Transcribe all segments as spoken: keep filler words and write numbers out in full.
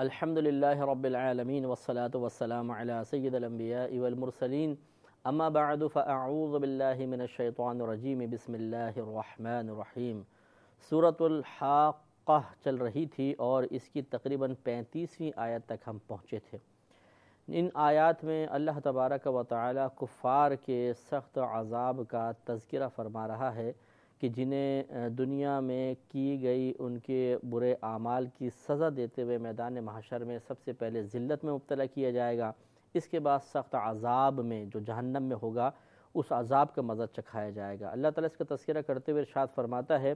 الحمد للہ رب العالمین والصلاة والسلام علی سید الانبیاء والمرسلین اما بعد فاعوذ باللہ من الشیطان الرجیم بسم اللہ الرحمن الرحیم۔ سورۃ الحاقہ چل رہی تھی اور اس کی تقریباً پینتیسویں آیت تک ہم پہنچے تھے۔ ان آیات میں اللہ تبارک و تعالی کفار کے سخت عذاب کا تذکرہ فرما رہا ہے کہ جنہیں دنیا میں کی گئی ان کے برے اعمال کی سزا دیتے ہوئے میدان محشر میں سب سے پہلے ذلت میں مبتلا کیا جائے گا، اس کے بعد سخت عذاب میں جو جہنم میں ہوگا اس عذاب کا مزہ چکھایا جائے گا۔ اللہ تعالیٰ اس کا تذکرہ کرتے ہوئے ارشاد فرماتا ہے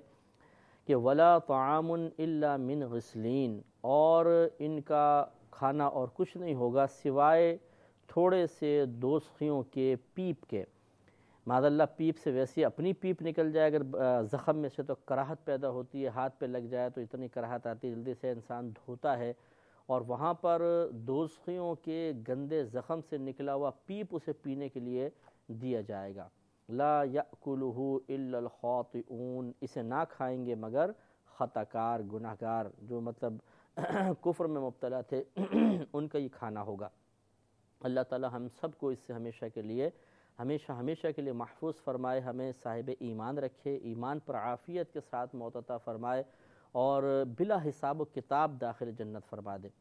کہ وَلَا طَعَامٌ إِلَّا مِنْ غِسْلِينَ، اور ان کا کھانا اور کچھ نہیں ہوگا سوائے تھوڑے سے دوسخیوں کے پیپ کے۔ معاذ اللہ پیپ سے ویسے اپنی پیپ نکل جائے اگر زخم میں سے تو کراہت پیدا ہوتی ہے، ہاتھ پہ لگ جائے تو اتنی کراہت آتی ہے، جلدی سے انسان دھوتا ہے، اور وہاں پر دوزخیوں کے گندے زخم سے نکلا ہوا پیپ اسے پینے کے لیے دیا جائے گا۔ لا یأکلہ الا الخاطئون، اسے نہ کھائیں گے مگر خطا کار، گناہ گار، جو مطلب کفر میں مبتلا تھے ان کا یہ کھانا ہوگا۔ اللہ تعالی ہم سب کو اس سے ہمیشہ کے لیے ہمیشہ ہمیشہ کے لیے محفوظ فرمائے، ہمیں صاحب ایمان رکھے، ایمان پر عافیت کے ساتھ موت عطا فرمائے اور بلا حساب و کتاب داخل جنت فرما دے۔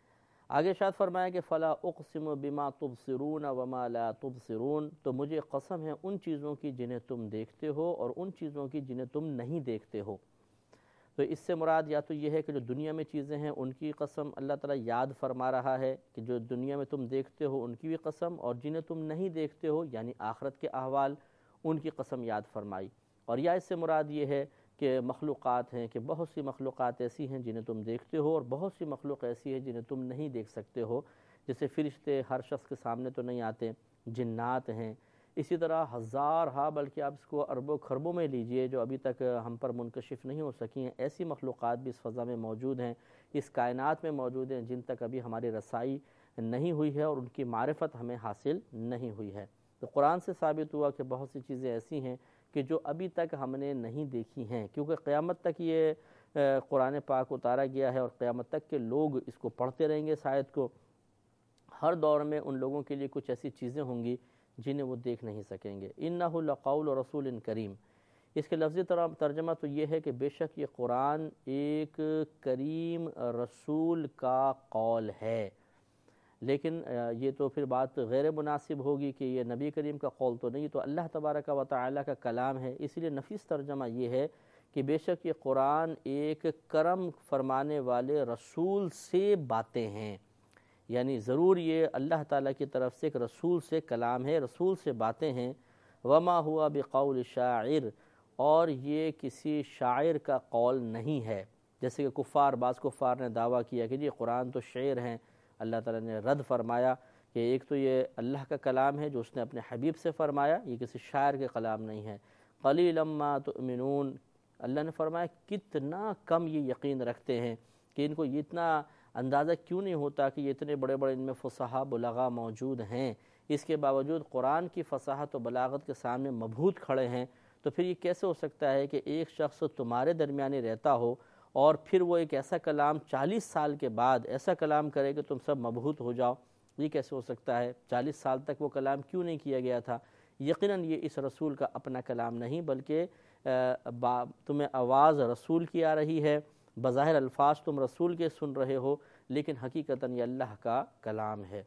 آگے ارشاد فرمایا کہ فلا اقسم بما تبصرون وما لا تبصرون، تو مجھے قسم ہے ان چیزوں کی جنہیں تم دیکھتے ہو اور ان چیزوں کی جنہیں تم نہیں دیکھتے ہو۔ تو اس سے مراد یا تو یہ ہے کہ جو دنیا میں چیزیں ہیں ان کی قسم اللہ تعالیٰ یاد فرما رہا ہے کہ جو دنیا میں تم دیکھتے ہو ان کی بھی قسم، اور جنہیں تم نہیں دیکھتے ہو یعنی آخرت کے احوال ان کی قسم یاد فرمائی۔ اور یا اس سے مراد یہ ہے کہ مخلوقات ہیں کہ بہت سی مخلوقات ایسی ہیں جنہیں تم دیکھتے ہو اور بہت سی مخلوق ایسی ہے جنہیں تم نہیں دیکھ سکتے ہو، جیسے فرشتے ہر شخص کے سامنے تو نہیں آتے، جنات ہیں، اسی طرح ہزار ہاں بلکہ آپ اس کو اربوں خربوں میں لیجئے جو ابھی تک ہم پر منکشف نہیں ہو سکی ہیں، ایسی مخلوقات بھی اس فضا میں موجود ہیں، اس کائنات میں موجود ہیں جن تک ابھی ہماری رسائی نہیں ہوئی ہے اور ان کی معرفت ہمیں حاصل نہیں ہوئی ہے۔ تو قرآن سے ثابت ہوا کہ بہت سی چیزیں ایسی ہیں کہ جو ابھی تک ہم نے نہیں دیکھی ہیں، کیونکہ قیامت تک یہ قرآن پاک اتارا گیا ہے اور قیامت تک کے لوگ اس کو پڑھتے رہیں گے، اس آیت کو۔ ہر دور میں ان لوگوں کے لیے کچھ ایسی چیزیں ہوں گی جنہیں وہ دیکھ نہیں سکیں گے۔ اِنَّهُ لَقَوْلُ رَسُولٍ کریم، اس کے لفظی ترجمہ تو یہ ہے کہ بے شک یہ قرآن ایک کریم رسول کا قول ہے، لیکن یہ تو پھر بات غیر مناسب ہوگی کہ یہ نبی کریم کا قول تو نہیں، تو اللہ تبارک و تعالی کا کلام ہے، اس لیے نفیس ترجمہ یہ ہے کہ بے شک یہ قرآن ایک کرم فرمانے والے رسول سے باتیں ہیں، یعنی ضرور یہ اللہ تعالیٰ کی طرف سے ایک رسول سے کلام ہے، رسول سے باتیں ہیں۔ وما ہوا بقول شاعر، اور یہ کسی شاعر کا قول نہیں ہے، جیسے کہ کفار بعض کفار نے دعویٰ کیا کہ یہ قرآن تو شعر ہیں، اللہ تعالیٰ نے رد فرمایا کہ ایک تو یہ اللہ کا کلام ہے جو اس نے اپنے حبیب سے فرمایا، یہ کسی شاعر کے کلام نہیں ہے۔ قلیلا ما تؤمنون، اللہ نے فرمایا کتنا کم یہ یقین رکھتے ہیں کہ ان کو اتنا اندازہ کیوں نہیں ہوتا کہ یہ اتنے بڑے بڑے ان میں فصحا بلغا موجود ہیں، اس کے باوجود قرآن کی فصاحت و بلاغت کے سامنے مبہوت کھڑے ہیں، تو پھر یہ کیسے ہو سکتا ہے کہ ایک شخص تمہارے درمیان رہتا ہو اور پھر وہ ایک ایسا کلام چالیس سال کے بعد ایسا کلام کرے کہ تم سب مبہوت ہو جاؤ؟ یہ کیسے ہو سکتا ہے؟ چالیس سال تک وہ کلام کیوں نہیں کیا گیا تھا؟ یقیناً یہ اس رسول کا اپنا کلام نہیں، بلکہ تمہیں آواز رسول کی آ رہی ہے، بظاہر الفاظ تم رسول کے سن رہے ہو، لیکن حقیقتاً یہ اللہ کا کلام ہے۔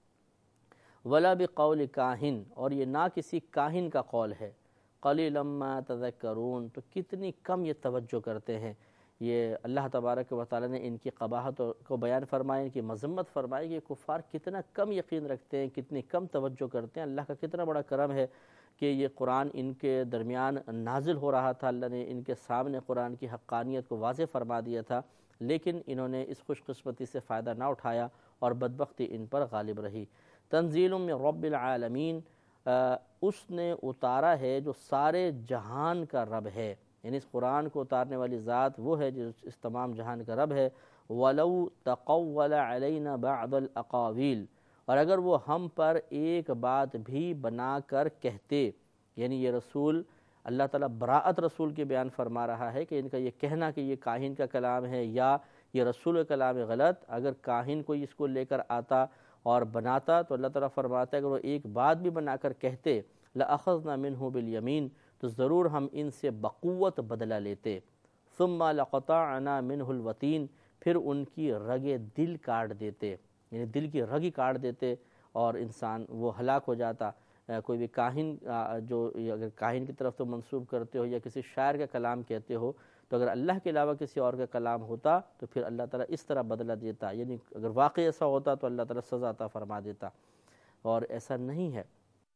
ولا بقول کاہن، اور یہ نہ کسی کاہن کا قول ہے۔ قلیلا ما تذکرون، تو کتنی کم یہ توجہ کرتے ہیں۔ یہ اللہ تبارک و تعالیٰ نے ان کی قباحت کو بیان فرمایا، ان کی مذمت فرمائی کہ کفار کتنا کم یقین رکھتے ہیں، کتنی کم توجہ کرتے ہیں۔ اللہ کا کتنا بڑا کرم ہے کہ یہ قرآن ان کے درمیان نازل ہو رہا تھا، اللہ نے ان کے سامنے قرآن کی حقانیت کو واضح فرما دیا تھا، لیکن انہوں نے اس خوش قسمتی سے فائدہ نہ اٹھایا اور بدبختی ان پر غالب رہی۔ تنزیل من رب العالمین، اس نے اتارا ہے جو سارے جہان کا رب ہے، یعنی اس قرآن کو اتارنے والی ذات وہ ہے جو اس تمام جہان کا رب ہے۔ وَلَوْ تَقَوَّلَ عَلَيْنَا بَعْضَ الْأَقَاوِيلِ، اور اگر وہ ہم پر ایک بات بھی بنا کر کہتے، یعنی یہ رسول اللہ تعالیٰ براءت رسول کے بیان فرما رہا ہے کہ ان کا یہ کہنا کہ یہ کاہن کا کلام ہے یا یہ رسول کلام غلط، اگر کاہن کوئی اس کو لے کر آتا اور بناتا تو اللہ تعالیٰ فرماتا ہے اگر وہ ایک بات بھی بنا کر کہتے لَأَخَذْنَا مِنْهُ بِالْيَمِينِ، تو ضرور ہم ان سے بقوت بدلہ لیتے، ثُمَّ لَقَطَعْنَا مِنْهُ الْوَتِينَ، پھر ان کی رگ دل کاٹ دیتے، یعنی دل کی رگ ہی کاٹ دیتے اور انسان وہ ہلاک ہو جاتا۔ کوئی بھی کاہن جو اگر کاہن کی طرف تو منسوب کرتے ہو یا کسی شاعر کا کلام کہتے ہو، تو اگر اللہ کے علاوہ کسی اور کا کلام ہوتا تو پھر اللہ تعالیٰ اس طرح بدلہ دیتا، یعنی اگر واقعی ایسا ہوتا تو اللہ تعالیٰ سزا عطا فرما دیتا، اور ایسا نہیں ہے۔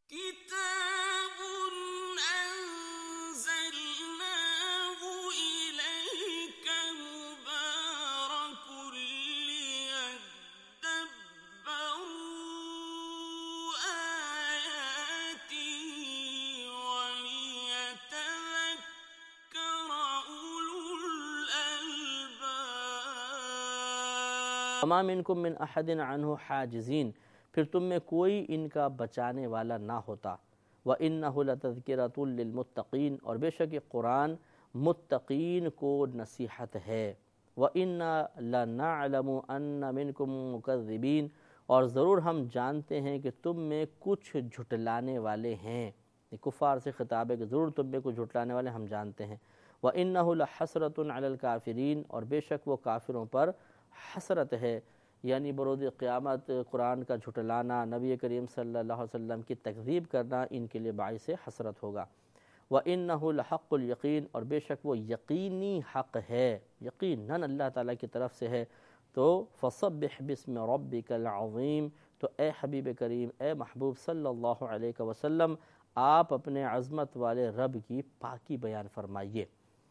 وَمَا مِنْكُم مِّنْ أَحَدٍ عَنْهُ حَاجِزِينَ، پھر تم میں کوئی ان کا بچانے والا نہ ہوتا۔ وَإِنَّهُ لَتَذْكِرَةٌ لِّلْمُتَّقِينَ، اور بے شک یہ قرآن متقین کو نصیحت ہے۔ وَإِنَّا لَنَعْلَمُ أَنَّ مِنْكُم مُّكَذِّبِينَ، اور ضرور ہم جانتے ہیں کہ تم میں کچھ جھٹلانے والے ہیں۔ یہ کفار سے خطاب ہے کہ ضرور تم میں کچھ جھٹلانے والے ہم جانتے ہیں۔ وَإِنَّهُ لَحَسْرَةٌ عَلَى الْكَافِرِينَ، اور بے شک وہ کافروں پر حسرت ہے، یعنی بروز قیامت قرآن کا جھٹلانا، نبی کریم صلی اللہ علیہ وسلم کی تکذیب کرنا ان کے لیے باعث حسرت ہوگا۔ وَإِنَّهُ لَحَقُّ الْيَقِينَ، اور بے شک وہ یقینی حق ہے، یقیناً اللہ تعالیٰ کی طرف سے ہے۔ تو فَصَبِّحْ بِاسْمِ رَبِّكَ الْعَظِيمِ، تو اے حبیب کریم، اے محبوب صلی اللہ علیہ وسلم، آپ اپنے عظمت والے رب کی پاکی بیان فرمائیے۔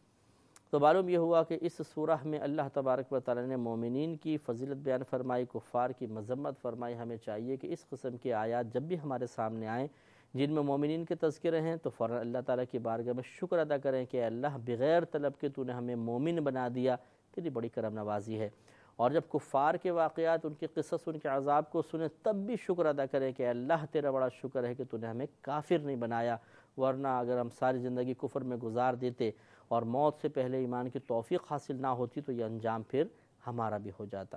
تو معلوم یہ ہوا کہ اس سورہ میں اللہ تبارک و تعالیٰ نے مومنین کی فضیلت بیان فرمائی، کفار کی مذمت فرمائی۔ ہمیں چاہیے کہ اس قسم کی آیات جب بھی ہمارے سامنے آئیں جن میں مومنین کے تذکرے ہیں تو فوراً اللہ تعالیٰ کی بارگاہ میں شکر ادا کریں کہ اے اللہ بغیر طلب کے تو نے ہمیں مومن بنا دیا، تیری بڑی کرم نوازی ہے۔ اور جب کفار کے واقعات، ان کے قصص، ان کے عذاب کو سنیں تب بھی شکر ادا کریں کہ اے اللہ تیرا بڑا شکر ہے کہ تو نے ہمیں کافر نہیں بنایا، ورنہ اگر ہم ساری زندگی کفر میں گزار دیتے اور موت سے پہلے ایمان کی توفیق حاصل نہ ہوتی تو یہ انجام پھر ہمارا بھی ہو جاتا۔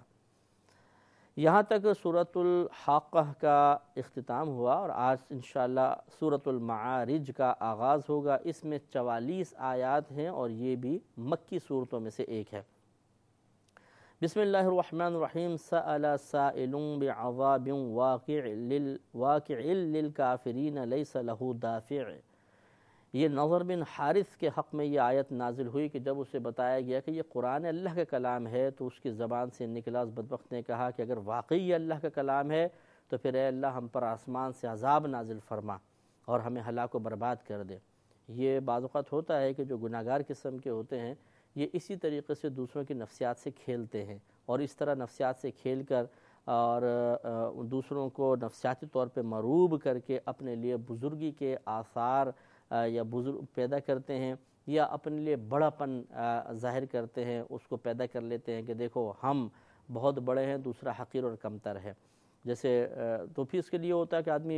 یہاں تک سورۃ الحاقہ کا اختتام ہوا، اور آج انشاءاللہ سورۃ المعارج کا آغاز ہوگا۔ اس میں چوالیس آیات ہیں اور یہ بھی مکی صورتوں میں سے ایک ہے۔ بسم اللہ الرحمن الرحیم۔ سأل سائل بعذاب واقع للکافرین لیس لہ دافع۔ یہ نضر بن حارث کے حق میں یہ آیت نازل ہوئی کہ جب اسے بتایا گیا کہ یہ قرآن اللہ کا کلام ہے تو اس کی زبان سے نکلا، اس بدبخت نے کہا کہ اگر واقعی یہ اللہ کا کلام ہے تو پھر اے اللہ ہم پر آسمان سے عذاب نازل فرما اور ہمیں ہلاک و برباد کر دے۔ یہ بعض اوقات ہوتا ہے کہ جو گناہگار قسم کے ہوتے ہیں یہ اسی طریقے سے دوسروں کی نفسیات سے کھیلتے ہیں، اور اس طرح نفسیات سے کھیل کر اور دوسروں کو نفسیاتی طور پہ مروب کر کے اپنے لیے بزرگی کے آثار یا بزرگ پیدا کرتے ہیں، یا اپنے لیے بڑا پن ظاہر کرتے ہیں، اس کو پیدا کر لیتے ہیں کہ دیکھو ہم بہت بڑے ہیں، دوسرا حقیر اور کمتر ہے۔ جیسے تو پھر اس کے لیے ہوتا ہے کہ آدمی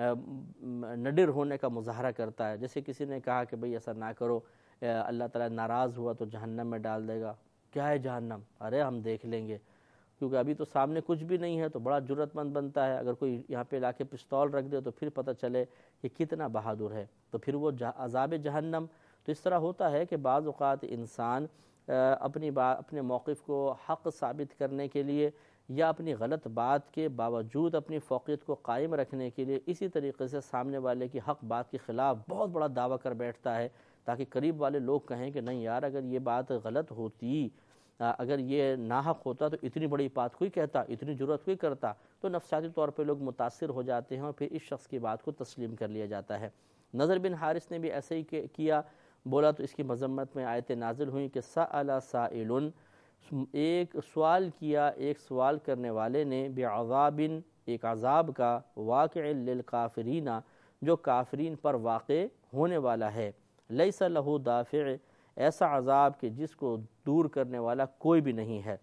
نڈر ہونے کا مظاہرہ کرتا ہے۔ جیسے کسی نے کہا کہ بھئی ایسا نہ کرو، اللہ تعالیٰ ناراض ہوا تو جہنم میں ڈال دے گا۔ کیا ہے جہنم؟ ارے ہم دیکھ لیں گے، کیونکہ ابھی تو سامنے کچھ بھی نہیں ہے تو بڑا جرأت مند بنتا ہے۔ اگر کوئی یہاں پہ لا کے پستول رکھ دے تو پھر پتہ چلے کہ کتنا بہادر ہے، تو پھر وہ عذاب جہنم۔ تو اس طرح ہوتا ہے کہ بعض اوقات انسان اپنی بات، اپنے موقف کو حق ثابت کرنے کے لیے یا اپنی غلط بات کے باوجود اپنی فوقیت کو قائم رکھنے کے لیے اسی طریقے سے سامنے والے کی حق بات کے خلاف بہت بڑا دعویٰ کر بیٹھتا ہے، تاکہ قریب والے لوگ کہیں کہ نہیں یار اگر یہ بات غلط ہوتی، اگر یہ ناحق ہوتا تو اتنی بڑی بات کوئی کہتا، اتنی جرأت کوئی کرتا۔ تو نفسیاتی طور پہ لوگ متاثر ہو جاتے ہیں اور پھر اس شخص کی بات کو تسلیم کر لیا جاتا ہے۔ نضر بن حارث نے بھی ایسے ہی کیا، بولا تو اس کی مذمت میں آیتیں نازل ہوئیں کہ سأل سائل، ایک سوال کیا ایک سوال کرنے والے نے، بعذاب، ایک عذاب کا، واقع للکافرین، جو کافرین پر واقع ہونے والا ہے، لیس لہ دافع، ایسا عذاب کہ جس کو دور کرنے والا کوئی بھی نہیں ہے،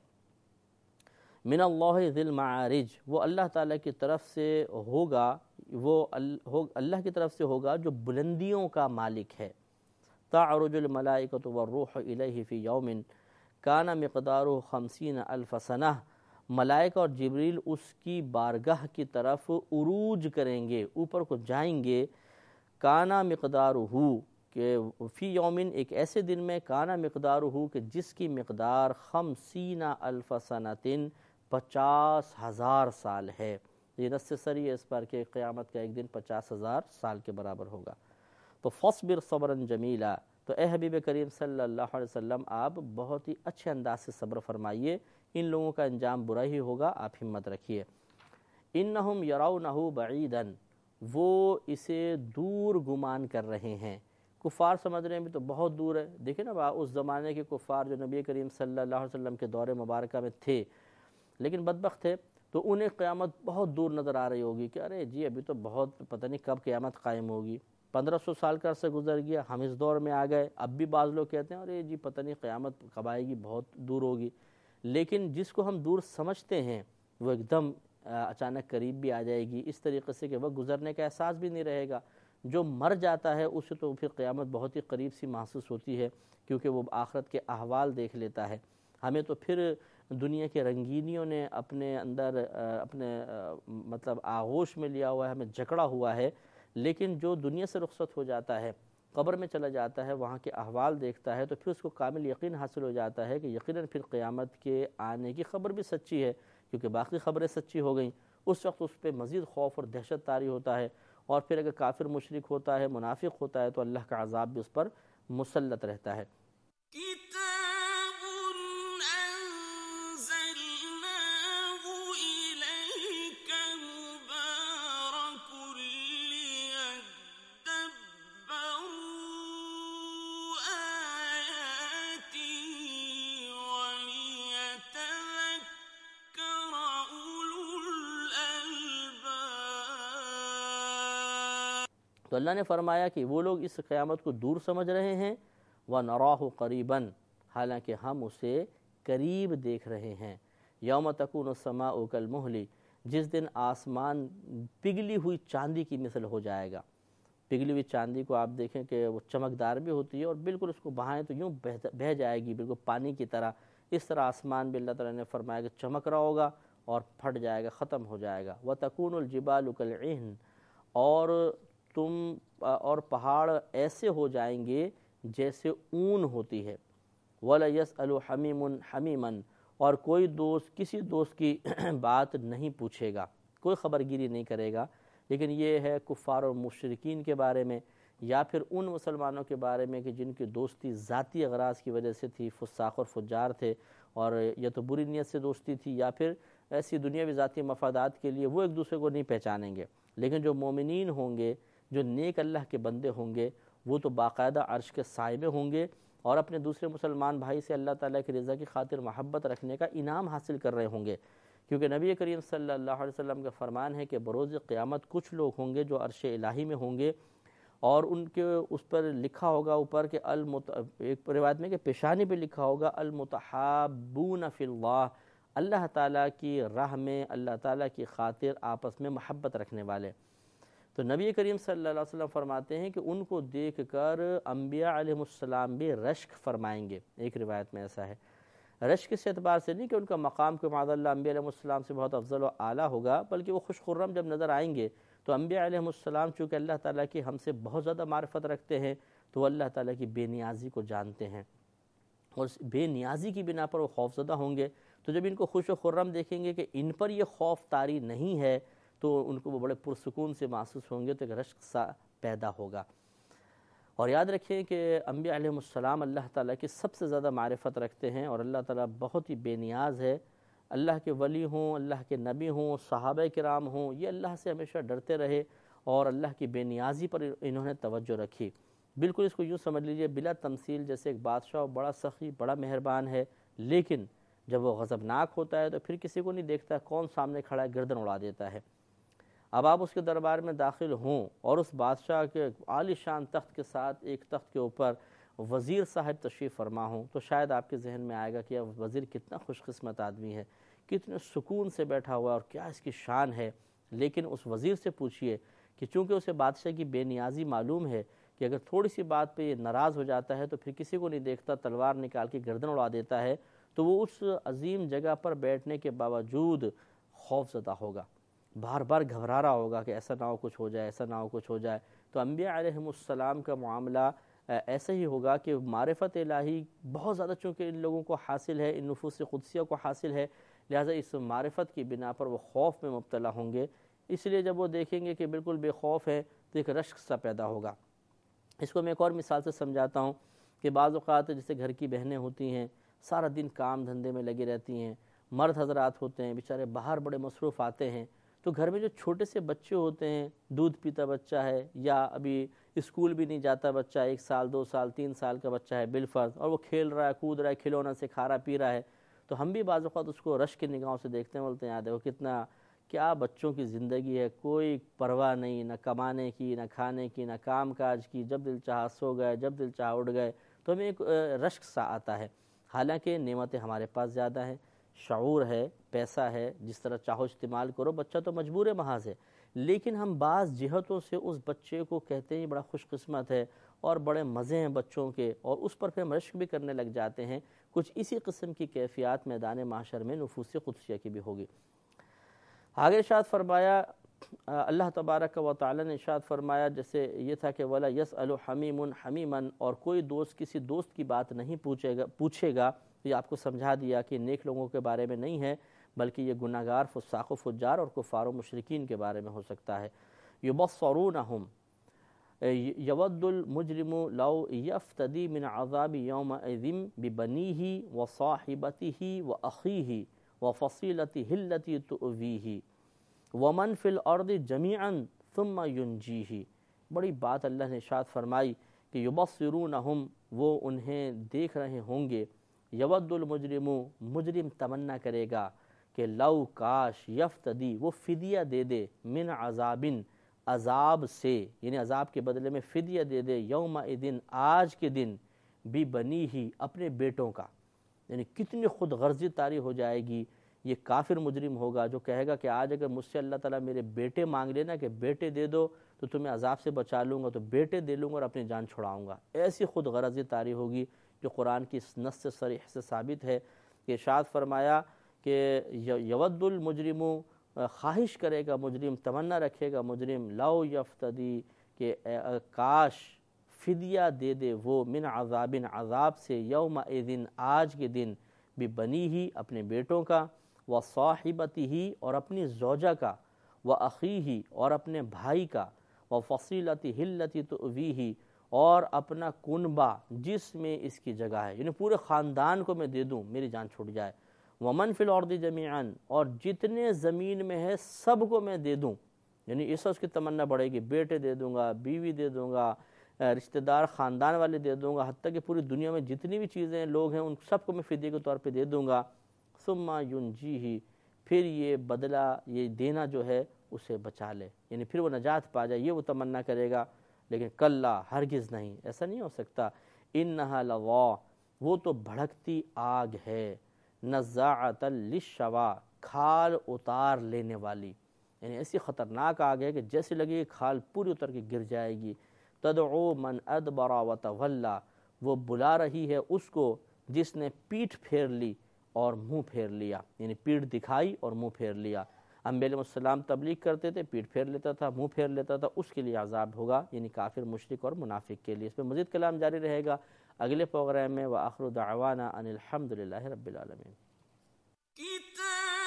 من اللہ ذی المعارج، وہ اللہ تعالیٰ کی طرف سے ہوگا، وہ اللہ کی طرف سے ہوگا جو بلندیوں کا مالک ہے۔ تعرج الملائکۃ والروح الیہ فی یوم، کانا مقدارہ خمسین الف سنہ، ملائکہ اور جبریل اس کی بارگاہ کی طرف عروج کریں گے، اوپر کو جائیں گے۔ کانا مقدارہ، کہ فی یومن، ایک ایسے دن میں، کانا مقدارہ، کہ جس کی مقدار خمسین الف سنتن، پچاس ہزار سال ہے۔ یہ نص سری ہے اس پر کہ قیامت کا ایک دن پچاس ہزار سال کے برابر ہوگا۔ تو فصبر صبرا جمیلا، تو اے حبیب کریم صلی اللہ علیہ وسلم آپ بہت ہی اچھے انداز سے صبر فرمائیے، ان لوگوں کا انجام برا ہی ہوگا، آپ ہمت رکھیے۔ انہم یرونہ بعیدا، وہ اسے دور گمان کر رہے ہیں۔ کفار سمجھ رہے ہیں بھی تو بہت دور ہے۔ دیکھیں نا اس زمانے کے کفار جو نبی کریم صلی اللہ علیہ وسلم کے دور مبارکہ میں تھے، لیکن بدبخت تھے، تو انہیں قیامت بہت دور نظر آ رہی ہوگی کہ ارے جی ابھی تو بہت پتہ نہیں کب قیامت قائم ہوگی، پندرہ سو سال کا عرصہ گزر گیا، ہم اس دور میں آ گئے۔ اب بھی بعض لوگ کہتے ہیں ارے جی پتہ نہیں قیامت کب آئے گی، بہت دور ہوگی۔ لیکن جس کو ہم دور سمجھتے ہیں وہ ایک دم اچانک قریب بھی آ جائے گی، اس طریقے سے کہ وقت گزرنے کا احساس بھی نہیں رہے گا۔ جو مر جاتا ہے اسے تو پھر قیامت بہت ہی قریب سی محسوس ہوتی ہے، کیونکہ وہ آخرت کے احوال دیکھ لیتا ہے۔ ہمیں تو پھر دنیا کے رنگینیوں نے اپنے اندر اپنے مطلب آغوش میں لیا ہوا ہے، ہمیں جکڑا ہوا ہے، لیکن جو دنیا سے رخصت ہو جاتا ہے، قبر میں چلا جاتا ہے، وہاں کے احوال دیکھتا ہے، تو پھر اس کو کامل یقین حاصل ہو جاتا ہے کہ یقیناً پھر قیامت کے آنے کی خبر بھی سچی ہے، کیونکہ باقی خبریں سچی ہو گئیں۔ اس وقت اس پہ مزید خوف اور دہشت طاری ہوتا ہے، اور پھر اگر کافر مشرک ہوتا ہے، منافق ہوتا ہے، تو اللہ کا عذاب بھی اس پر مسلط رہتا ہے۔ تو اللہ نے فرمایا کہ وہ لوگ اس قیامت کو دور سمجھ رہے ہیں، وَنَرَاهُ قَرِيبًا، حالانکہ ہم اسے قریب دیکھ رہے ہیں۔ یوم تکون السماء کالمہل، جس دن آسمان پگھلی ہوئی چاندی کی مثل ہو جائے گا۔ پگھلی ہوئی چاندی کو آپ دیکھیں کہ وہ چمکدار بھی ہوتی ہے، اور بالکل اس کو بہائیں تو یوں بہہ جائے گی، بالکل پانی کی طرح۔ اس طرح آسمان بھی اللہ تعالیٰ نے فرمایا کہ چمک رہا ہوگا اور پھٹ جائے گا، ختم ہو جائے گا۔ وَتَكُونُ الْجِبَالُ كَالْعِهْنِ، اور تم اور پہاڑ ایسے ہو جائیں گے جیسے اون ہوتی ہے۔ وَلَا يَسْأَلُ حَمِيمٌ حَمِيمًا، اور کوئی دوست کسی دوست کی بات نہیں پوچھے گا، کوئی خبر گیری نہیں کرے گا۔ لیکن یہ ہے کفار اور مشرکین کے بارے میں، یا پھر ان مسلمانوں کے بارے میں کہ جن کی دوستی ذاتی اغراض کی وجہ سے تھی، فساق اور فجار تھے، اور یا تو بری نیت سے دوستی تھی، یا پھر ایسی دنیاوی ذاتی مفادات کے لیے وہ ایک دوسرے کو نہیں پہچانیں گے۔ لیکن جو مومنین ہوں گے، جو نیک اللہ کے بندے ہوں گے، وہ تو باقاعدہ عرش کے سائے میں ہوں گے، اور اپنے دوسرے مسلمان بھائی سے اللہ تعالیٰ کی رضا کی خاطر محبت رکھنے کا انعام حاصل کر رہے ہوں گے۔ کیونکہ نبی کریم صلی اللہ علیہ وسلم کا فرمان ہے کہ بروز قیامت کچھ لوگ ہوں گے جو عرش الہی میں ہوں گے، اور ان کے اس پر لکھا ہوگا اوپر کہ المت... ایک روایت میں کہ پیشانی پہ لکھا ہوگا المتحابون فی اللہ، اللہ تعالیٰ کی راہ میں، اللہ تعالیٰ کی خاطر آپس میں محبت رکھنے والے۔ تو نبی کریم صلی اللہ علیہ وسلم فرماتے ہیں کہ ان کو دیکھ کر انبیاء علیہ السلام بھی رشک فرمائیں گے۔ ایک روایت میں ایسا ہے، رشک اس اعتبار سے نہیں کہ ان کا مقام کو معاذ اللہ انبیاء علیہ السلام سے بہت افضل و اعلیٰ ہوگا، بلکہ وہ خوش خرم جب نظر آئیں گے تو انبیاء علیہ السلام چونکہ اللہ تعالیٰ کی ہم سے بہت زیادہ معرفت رکھتے ہیں، تو وہ اللہ تعالیٰ کی بے نیازی کو جانتے ہیں، اور اس بے نیازی کی بنا پر وہ خوف زدہ ہوں گے۔ تو جب ان کو خوش و خرم دیکھیں گے کہ ان پر یہ خوف طاری نہیں ہے، تو ان کو وہ بڑے پرسکون سے محسوس ہوں گے، تو ایک رشک سا پیدا ہوگا۔ اور یاد رکھیں کہ انبیاء علیہ السلام اللہ تعالیٰ کی سب سے زیادہ معرفت رکھتے ہیں، اور اللہ تعالیٰ بہت ہی بے نیاز ہے۔ اللہ کے ولی ہوں، اللہ کے نبی ہوں، صحابہ کرام ہوں، یہ اللہ سے ہمیشہ ڈرتے رہے، اور اللہ کی بے نیازی پر انہوں نے توجہ رکھی۔ بالکل اس کو یوں سمجھ لیجئے بلا تمثیل، جیسے ایک بادشاہ بڑا سخی، بڑا مہربان ہے، لیکن جب وہ غضبناک ہوتا ہے تو پھر کسی کو نہیں دیکھتا کون سامنے کھڑا ہے، گردن اڑا دیتا ہے۔ اب آپ اس کے دربار میں داخل ہوں، اور اس بادشاہ کے عالی شان تخت کے ساتھ ایک تخت کے اوپر وزیر صاحب تشریف فرما ہوں، تو شاید آپ کے ذہن میں آئے گا کہ اب وزیر کتنا خوش قسمت آدمی ہے، کتنے سکون سے بیٹھا ہوا ہے، اور کیا اس کی شان ہے۔ لیکن اس وزیر سے پوچھئے کہ چونکہ اسے بادشاہ کی بے نیازی معلوم ہے کہ اگر تھوڑی سی بات پہ یہ ناراض ہو جاتا ہے تو پھر کسی کو نہیں دیکھتا، تلوار نکال کے گردن اڑا دیتا ہے، تو وہ اس عظیم جگہ پر بیٹھنے کے باوجود خوف زدہ ہوگا، بار بار گھبرا رہا ہوگا کہ ایسا نہ ہو کچھ ہو جائے، ایسا نہ ہو کچھ ہو جائے۔ تو انبیاء علیہم السلام کا معاملہ ایسا ہی ہوگا کہ معرفت الہی بہت زیادہ چونکہ ان لوگوں کو حاصل ہے، ان نفوس قدسیہ کو حاصل ہے، لہٰذا اس معرفت کی بنا پر وہ خوف میں مبتلا ہوں گے۔ اس لیے جب وہ دیکھیں گے کہ بالکل بے خوف ہے تو ایک رشک سا پیدا ہوگا۔ اس کو میں ایک اور مثال سے سمجھاتا ہوں کہ بعض اوقات جیسے گھر کی بہنیں ہوتی ہیں، سارا دن کام دھندے میں لگی رہتی ہیں، مرد حضرات ہوتے ہیں بیچارے باہر بڑے مصروف آتے ہیں، تو گھر میں جو چھوٹے سے بچے ہوتے ہیں، دودھ پیتا بچہ ہے یا ابھی اسکول بھی نہیں جاتا بچہ، ایک سال دو سال تین سال کا بچہ ہے بالفرض، اور وہ کھیل رہا ہے کود رہا ہے کھلونا سے کھا رہا پی رہا ہے، تو ہم بھی بعض اوقات اس کو رشک کی نگاہوں سے دیکھتے ہیں، بولتے ہیں یاد ہے وہ کتنا کیا بچوں کی زندگی ہے، کوئی پرواہ نہیں، نہ کمانے کی نہ کھانے کی نہ کام کاج کی، جب دل چاہا سو گئے جب دل چاہا اٹھ گئے، تو ہمیں ایک رشک سا آتا ہے۔ حالانکہ نعمتیں ہمارے پاس زیادہ ہیں، شعور ہے، پیسہ ہے، جس طرح چاہو استعمال کرو، بچہ تو مجبور محض ہے، لیکن ہم بعض جہتوں سے اس بچے کو کہتے ہیں بڑا خوش قسمت ہے اور بڑے مزے ہیں بچوں کے، اور اس پر پھر ہم رشک بھی کرنے لگ جاتے ہیں۔ کچھ اسی قسم کی کیفیات میدان محشر میں نفوس قدسیہ کی بھی ہوگی۔ آگے ارشاد فرمایا اللہ تبارک و تعالی نے ارشاد فرمایا، جیسے یہ تھا کہ وَلَا يَسْأَلُ حَمِيمٌ حَمِيمًا، اور کوئی دوست کسی دوست کی بات نہیں پوچھے گا پوچھے گا یہ آپ کو سمجھا دیا کہ نیک لوگوں کے بارے میں نہیں ہے، بلکہ یہ گناہگار فساق و فجار اور کفار و مشرکین کے بارے میں ہو سکتا ہے۔ يُبَصَّرُونَهُمْ يَوَدُّ الْمُجْرِمُ لَوْ يَفْتَدِي مِنْ عَذَابِ يَوْمَئِذٍ بِبَنِيهِ وَصَاحِبَتِهِ وَأَخِيهِ وَفَصِيلَتِهِ الَّتِي تُؤْوِيهِ وَمَنْ فِي الْأَرْضِ جَمِيعًا ثُمَّ يُنْجِيهِ۔ بڑی بات اللہ نے ارشاد فرمائی کہ یبصرونہم، وہ انہیں دیکھ رہے ہوں گے، یود المجرم، مجرم تمنا کرے گا کہ لو کاش، یفتدی، وہ فدیہ دے دے، من عذابن، عذاب سے، یعنی عذاب کے بدلے میں فدیہ دے دے، یوم دن، آج کے دن، بھی بنی ہی، اپنے بیٹوں کا، یعنی کتنی خود غرضی طاری ہو جائے گی۔ یہ کافر مجرم ہوگا جو کہے گا کہ آج اگر مجھ سے اللہ تعالیٰ میرے بیٹے مانگ لینا کہ بیٹے دے دو تو تمہیں عذاب سے بچا لوں گا، تو بیٹے دے لوں گا اور اپنی جان چھڑاؤں گا، ایسی خود غرضی طاری ہوگی جو قرآن کی اس نص صریح سے ثابت ہے کہ ارشاد فرمایا کہ یود المجرم، خواہش کرے گا مجرم، تمنا رکھے گا مجرم، لو یفتدی، کہ کاش فدیہ دے دے وہ، من عذاب، عذاب سے، یوم اذن، آج کے دن، ببنی ہی، اپنے بیٹوں کا، وصاحبتہ، اور اپنی زوجہ کا، واخیہ، اور اپنے بھائی کا، وفصیلتہ التی تؤویہ، اور اپنا کنبہ جس میں اس کی جگہ ہے، یعنی پورے خاندان کو میں دے دوں میری جان چھوٹ جائے، ومن فی الارض جمیعا، اور جتنے زمین میں ہے سب کو میں دے دوں، یعنی ایسا اس کی تمنا بڑھے گی، بیٹے دے دوں گا، بیوی دے دوں گا، رشتہ دار خاندان والے دے دوں گا، حتیٰ کہ پوری دنیا میں جتنی بھی چیزیں لوگ ہیں ان سب کو میں فدیے کے طور پہ دے دوں گا، ثم ینجیہ، پھر یہ بدلہ، یہ دینا جو ہے اسے بچا لے، یعنی پھر وہ نجات پا جائے، یہ وہ تمنا کرے گا، لیکن کلا، ہرگز نہیں، ایسا نہیں ہو سکتا، انہا لظیٰ، وہ تو بھڑکتی آگ ہے، نزاعۃ للشویٰ، کھال اتار لینے والی، یعنی ایسی خطرناک آگ ہے کہ جیسے لگے کہ کھال پوری اتر کے گر جائے گی، تدعو من ادبر وتولی، وہ بلا رہی ہے اس کو جس نے پیٹھ پھیر لی اور منہ پھیر لیا، یعنی پیٹھ دکھائی اور منہ پھیر لیا۔ انبیاء علیہ السلام تبلیغ کرتے تھے، پیٹھ پھیر لیتا تھا، منہ پھیر لیتا تھا، اس کے لیے عذاب ہوگا، یعنی کافر، مشرک اور منافق کے لیے۔ اس پہ مزید کلام جاری رہے گا اگلے پروگرام میں۔ وآخر دعوانا ان الحمد للہ رب العالمین۔